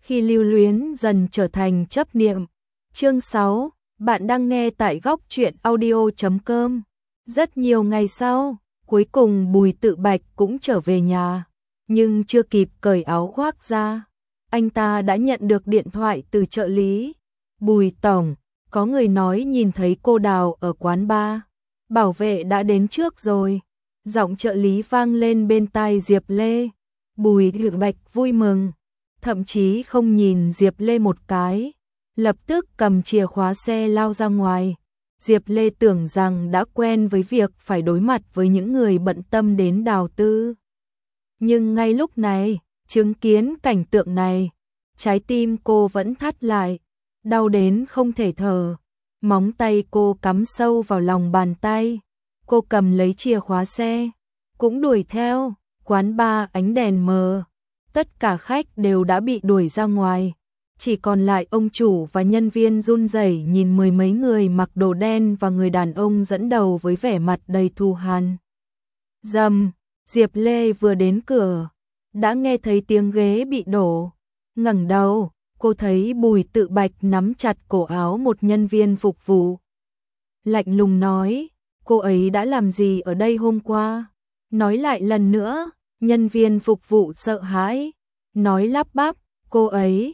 khi lưu luyến dần trở thành chấp niệm. Chương 6, bạn đang nghe tại góc truyện audio.com. Rất nhiều ngày sau, cuối cùng Bùi Tự Bạch cũng trở về nhà, nhưng chưa kịp cởi áo khoác ra, anh ta đã nhận được điện thoại từ trợ lý. Bùi tổng, có người nói nhìn thấy cô Đào ở quán bar, bảo vệ đã đến trước rồi. Giọng trợ lý vang lên bên tai Diệp Lê. Bùi Tự Bạch vui mừng, thậm chí không nhìn Diệp Lê một cái, lập tức cầm chìa khóa xe lao ra ngoài. Diệp Lê tưởng rằng đã quen với việc phải đối mặt với những người bận tâm đến Đào Tư. Nhưng ngay lúc này, chứng kiến cảnh tượng này, trái tim cô vẫn thắt lại, đau đến không thể thở. Móng tay cô cắm sâu vào lòng bàn tay. Cô cầm lấy chìa khóa xe, cũng đuổi theo. Quán bar ánh đèn mờ, tất cả khách đều đã bị đuổi ra ngoài, chỉ còn lại ông chủ và nhân viên run rẩy nhìn mười mấy người mặc đồ đen và người đàn ông dẫn đầu với vẻ mặt đầy thù hằn. Rầm, Diệp Lê vừa đến cửa, đã nghe thấy tiếng ghế bị đổ. Ngẩng đầu, cô thấy Bùi Tự Bạch nắm chặt cổ áo một nhân viên phục vụ. Lạnh lùng nói, cô ấy đã làm gì ở đây hôm qua? Nói lại lần nữa. Nhân viên phục vụ sợ hãi, nói lắp bắp, cô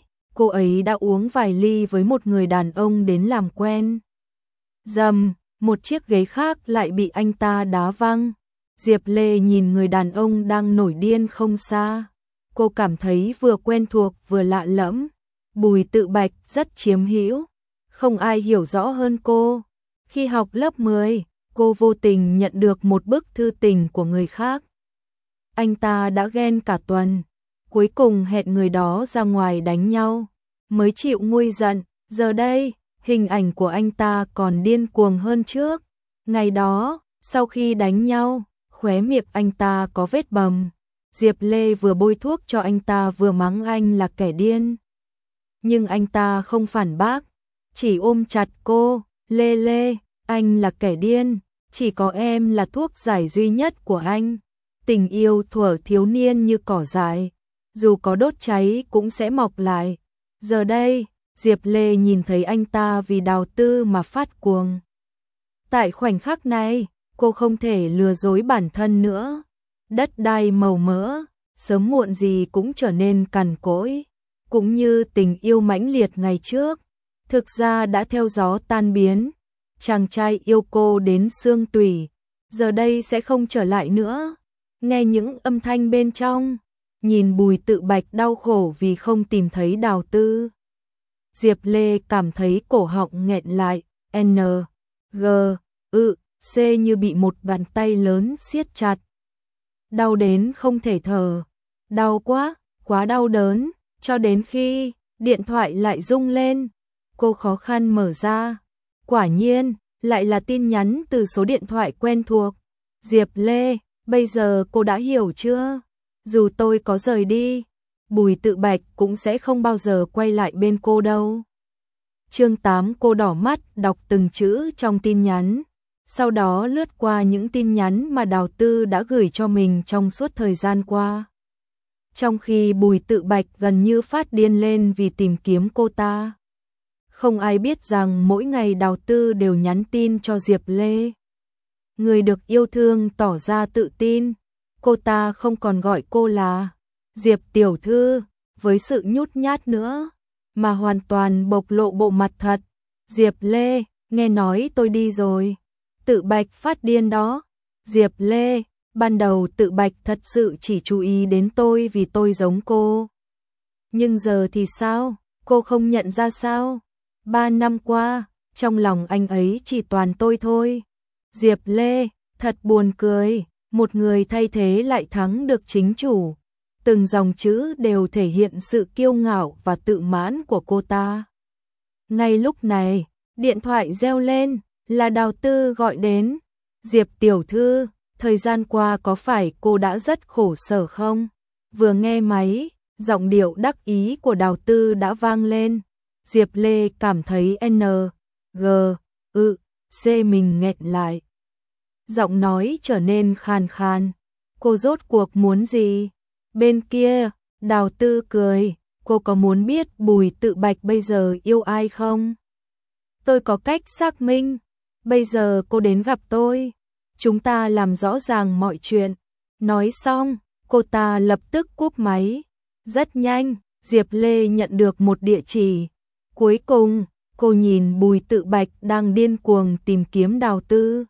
ấy đã uống vài ly với một người đàn ông đến làm quen. Rầm, một chiếc ghế khác lại bị anh ta đá văng. Diệp Lê nhìn người đàn ông đang nổi điên không xa. Cô cảm thấy vừa quen thuộc vừa lạ lẫm. Bùi Tự Bạch rất chiếm hữu, không ai hiểu rõ hơn cô. Khi học lớp 10, cô vô tình nhận được một bức thư tình của người khác. Anh ta đã ghen cả tuần, cuối cùng hẹn người đó ra ngoài đánh nhau, mới chịu nguôi giận. Giờ đây, hình ảnh của anh ta còn điên cuồng hơn trước. Ngày đó, sau khi đánh nhau, khóe miệng anh ta có vết bầm. Diệp Lê vừa bôi thuốc cho anh ta vừa mắng anh là kẻ điên. Nhưng anh ta không phản bác, chỉ ôm chặt cô. Lê, anh là kẻ điên, chỉ có em là thuốc giải duy nhất của anh. Tình yêu thuở thiếu niên như cỏ dại, dù có đốt cháy cũng sẽ mọc lại. Giờ đây, Diệp Lê nhìn thấy anh ta vì Đào Tư mà phát cuồng. Tại khoảnh khắc này, cô không thể lừa dối bản thân nữa. Đất đai màu mỡ, sớm muộn gì cũng trở nên cằn cỗi, cũng như tình yêu mãnh liệt ngày trước, thực ra đã theo gió tan biến. Chàng trai yêu cô đến xương tủy, giờ đây sẽ không trở lại nữa. Nghe những âm thanh bên trong, nhìn Bùi Tự Bạch đau khổ vì không tìm thấy Đào Tư. Diệp Lê cảm thấy cổ họng nghẹn lại, G, C như bị một bàn tay lớn siết chặt. Đau đến không thể thở, đau quá đau đớn, cho đến khi điện thoại lại rung lên. Cô khó khăn mở ra, quả nhiên, lại là tin nhắn từ số điện thoại quen thuộc. Diệp Lê, bây giờ cô đã hiểu chưa? Dù tôi có rời đi, Bùi Tự Bạch cũng sẽ không bao giờ quay lại bên cô đâu. Chương 8. Cô đỏ mắt đọc từng chữ trong tin nhắn, sau đó lướt qua những tin nhắn mà Đào Tư đã gửi cho mình trong suốt thời gian qua. Trong khi Bùi Tự Bạch gần như phát điên lên vì tìm kiếm cô ta, không ai biết rằng mỗi ngày Đào Tư đều nhắn tin cho Diệp Lê. Người được yêu thương tỏ ra tự tin, cô ta không còn gọi cô là Diệp tiểu thư với sự nhút nhát nữa, mà hoàn toàn bộc lộ bộ mặt thật. Diệp Lê, nghe nói tôi đi rồi. Tự Bạch phát điên đó. Diệp Lê, ban đầu Tự Bạch thật sự chỉ chú ý đến tôi vì tôi giống cô. Nhưng giờ thì sao? Cô không nhận ra sao? 3 năm qua, trong lòng anh ấy chỉ toàn tôi thôi. Diệp Lê, thật buồn cười, một người thay thế lại thắng được chính chủ. Từng dòng chữ đều thể hiện sự kiêu ngạo và tự mãn của cô ta. Ngay lúc này, điện thoại reo lên, là Đào Tư gọi đến. Diệp tiểu thư, thời gian qua có phải cô đã rất khổ sở không? Vừa nghe máy, giọng điệu đắc ý của Đào Tư đã vang lên. Diệp Lê cảm thấy G, C mình nghẹn lại. Giọng nói trở nên khàn khàn. Cô rốt cuộc muốn gì? Bên kia, Đào Tư cười, cô có muốn biết Bùi Tự Bạch bây giờ yêu ai không? Tôi có cách xác minh, bây giờ cô đến gặp tôi, chúng ta làm rõ ràng mọi chuyện. Nói xong, cô ta lập tức cúp máy. Rất nhanh, Diệp Lê nhận được một địa chỉ. Cuối cùng, cô nhìn Bùi Tự Bạch đang điên cuồng tìm kiếm Đào Tư.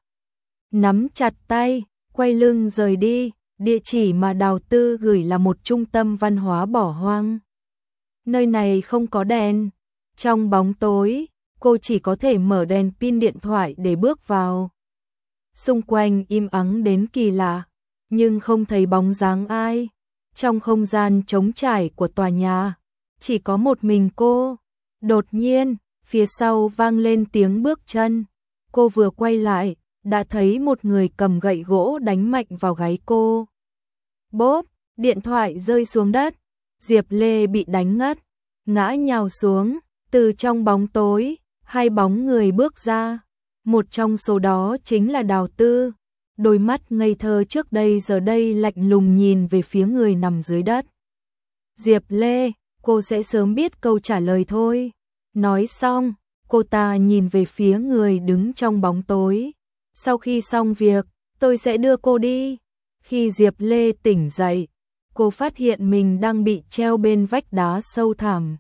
Nắm chặt tay, quay lưng rời đi, địa chỉ mà Đào Tư gửi là một trung tâm văn hóa bỏ hoang. Nơi này không có đèn, trong bóng tối, cô chỉ có thể mở đèn pin điện thoại để bước vào. Xung quanh im ắng đến kỳ lạ, nhưng không thấy bóng dáng ai. Trong không gian trống trải của tòa nhà, chỉ có một mình cô. Đột nhiên, phía sau vang lên tiếng bước chân. Cô vừa quay lại, đã thấy một người cầm gậy gỗ đánh mạnh vào gáy cô. Bốp, điện thoại rơi xuống đất. Diệp Lê bị đánh ngất, ngã nhào xuống. Từ trong bóng tối, hai bóng người bước ra. Một trong số đó chính là Đào Tư. Đôi mắt ngây thơ trước đây giờ đây lạnh lùng nhìn về phía người nằm dưới đất. Diệp Lê, cô sẽ sớm biết câu trả lời thôi. Nói xong, cô ta nhìn về phía người đứng trong bóng tối. Sau khi xong việc, tôi sẽ đưa cô đi. Khi Diệp Lê tỉnh dậy, cô phát hiện mình đang bị treo bên vách đá sâu thẳm.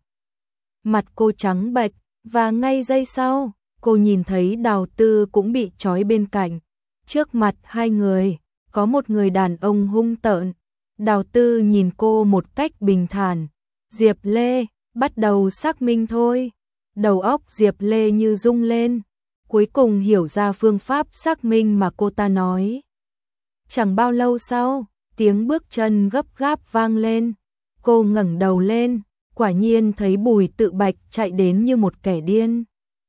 Mặt cô trắng bệch, và ngay giây sau, cô nhìn thấy Đào Tư cũng bị trói bên cạnh. Trước mặt hai người, có một người đàn ông hung tợn. Đào Tư nhìn cô một cách bình thản. Diệp Lê, bắt đầu xác minh thôi. Đầu óc Diệp Lê như rung lên, cuối cùng hiểu ra phương pháp xác minh mà cô ta nói. Chẳng bao lâu sau, tiếng bước chân gấp gáp vang lên. Cô ngẩng đầu lên, quả nhiên thấy Bùi Tự Bạch chạy đến như một kẻ điên.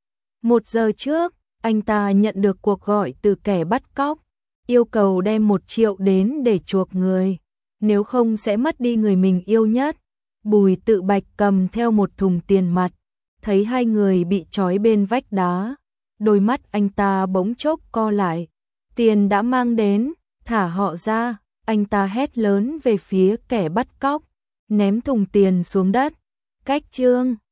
1 giờ trước, anh ta nhận được cuộc gọi từ kẻ bắt cóc, yêu cầu đem 1 triệu đến để chuộc người, nếu không sẽ mất đi người mình yêu nhất. Bùi Tự Bạch cầm theo một thùng tiền mặt, thấy hai người bị trói bên vách đá, đôi mắt anh ta bỗng chốc co lại. Tiền đã mang đến, thả họ ra, anh ta hét lớn về phía kẻ bắt cóc, ném thùng tiền xuống đất. Cách chương